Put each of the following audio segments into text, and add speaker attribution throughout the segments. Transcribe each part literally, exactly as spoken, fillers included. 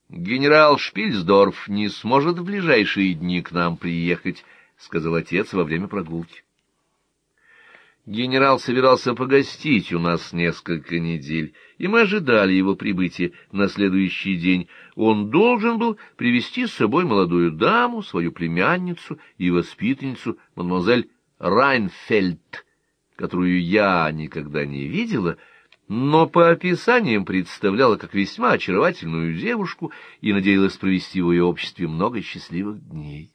Speaker 1: — Генерал Шпильсдорф не сможет в ближайшие дни к нам приехать, — сказал отец во время прогулки. Генерал собирался погостить у нас несколько недель, и мы ожидали его прибытия на следующий день. Он должен был привезти с собой молодую даму, свою племянницу и воспитанницу, мадемуазель Райнфельд, которую я никогда не видела, но по описаниям представляла как весьма очаровательную девушку и надеялась провести в ее обществе много счастливых дней.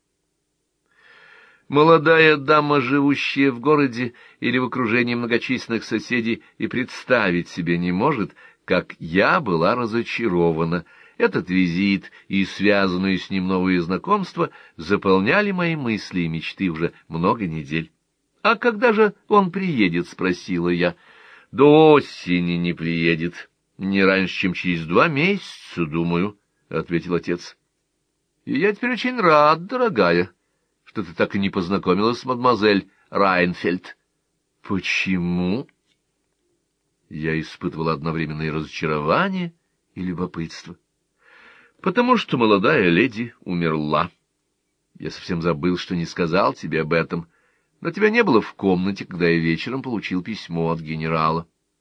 Speaker 1: Молодая дама, живущая в городе или в окружении многочисленных соседей, и представить себе не может, как я была разочарована. Этот визит и связанные с ним новые знакомства заполняли мои мысли и мечты уже много недель. — А когда же он приедет? — спросила я. — До осени не приедет. Не раньше, чем через два месяца, думаю, — ответил отец. — И я теперь очень рад, дорогая, что ты так и не познакомилась с мадемуазель Райнфельд. — Почему? Я испытывала одновременно и разочарование, и любопытство. — Потому что молодая леди умерла. Я совсем забыл, что не сказал тебе об этом, но тебя не было в комнате, когда я вечером получил письмо от генерала.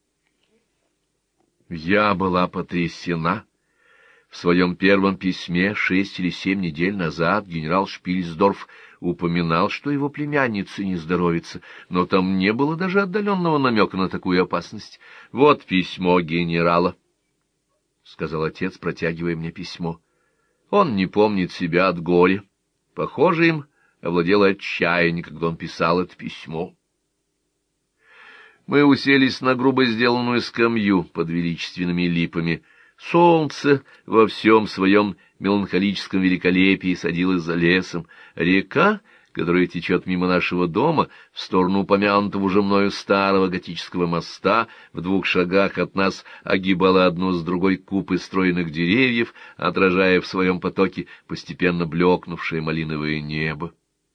Speaker 1: Я была потрясена. В своем первом письме шесть или семь недель назад генерал Шпильсдорф упоминал, что его племяннице не здоровится, но там не было даже отдаленного намека на такую опасность. — Вот письмо генерала, — сказал отец, протягивая мне письмо. Он не помнит себя от горя. Похоже, им овладело отчаяние, когда он писал это письмо. Мы уселись на грубо сделанную скамью под величественными липами. Солнце во всем своем меланхолическом великолепии садилось за лесом. Река, которая течет мимо нашего дома в сторону упомянутого уже мною старого готического моста, в двух шагах от нас огибала одну с другой купы стройных деревьев, отражая в своем потоке постепенно блекнувшее малиновое небо.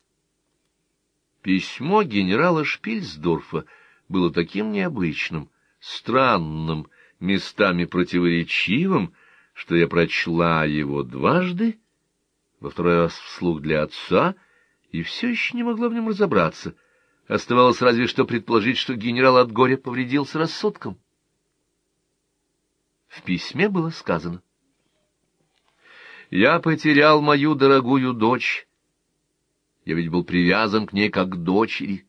Speaker 1: Письмо генерала Шпильсдорфа было таким необычным, странным, местами противоречивым, что я прочла его дважды, во второй раз вслух для отца, и все еще не могла в нем разобраться. Оставалось разве что предположить, что генерал от горя повредился рассудком. В письме было сказано: «Я потерял мою дорогую дочь. Я ведь был привязан к ней как к дочери.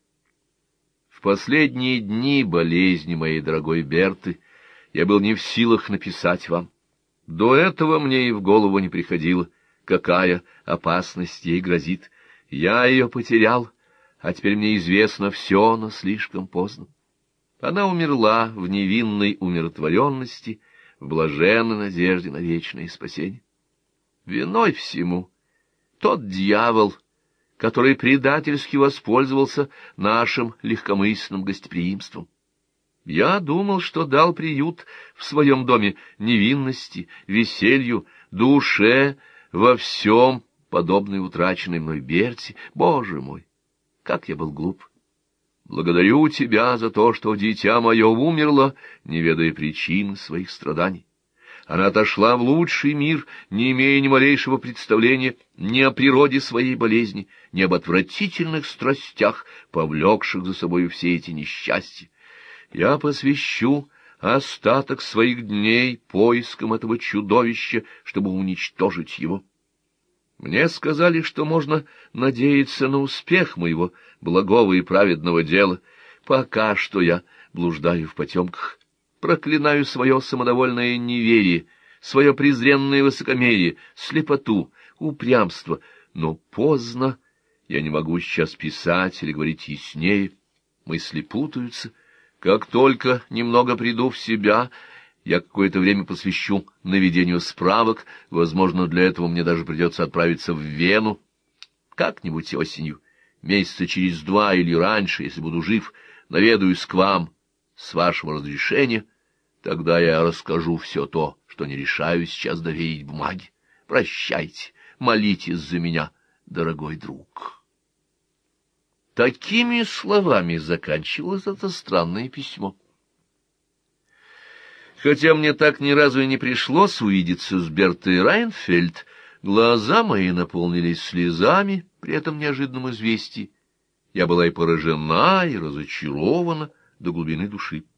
Speaker 1: В последние дни болезни моей дорогой Берты я был не в силах написать вам. До этого мне и в голову не приходило, какая опасность ей грозит. Я ее потерял, а теперь мне известно все, но слишком поздно. Она умерла в невинной умиротворенности, в блаженной надежде на вечное спасение. Виной всему тот дьявол, который предательски воспользовался нашим легкомысленным гостеприимством. Я думал, что дал приют в своем доме невинности, веселью, душе, во всем подобной утраченной мной Берти. Боже мой, как я был глуп! Благодарю тебя за то, что дитя мое умерло, не ведая причин своих страданий. Она отошла в лучший мир, не имея ни малейшего представления ни о природе своей болезни, ни об отвратительных страстях, повлекших за собою все эти несчастья. Я посвящу остаток своих дней поискам этого чудовища, чтобы уничтожить его. Мне сказали, что можно надеяться на успех моего благого и праведного дела. Пока что я блуждаю в потемках, проклинаю свое самодовольное неверие, свое презренное высокомерие, слепоту, упрямство. Но поздно, я не могу сейчас писать или говорить яснее, мысли путаются. Как только немного приду в себя, я какое-то время посвящу наведению справок. Возможно, для этого мне даже придется отправиться в Вену. Как-нибудь осенью, месяца через два или раньше, если буду жив, наведаюсь к вам с вашего разрешения. Тогда я расскажу все то, что не решаюсь сейчас доверить бумаге. Прощайте, молитесь за меня, дорогой друг». Такими словами заканчивалось это странное письмо. Хотя мне так ни разу и не пришлось увидеться с Бертой Райнфельд, глаза мои наполнились слезами при этом неожиданном известии. Я была и поражена, и разочарована до глубины души.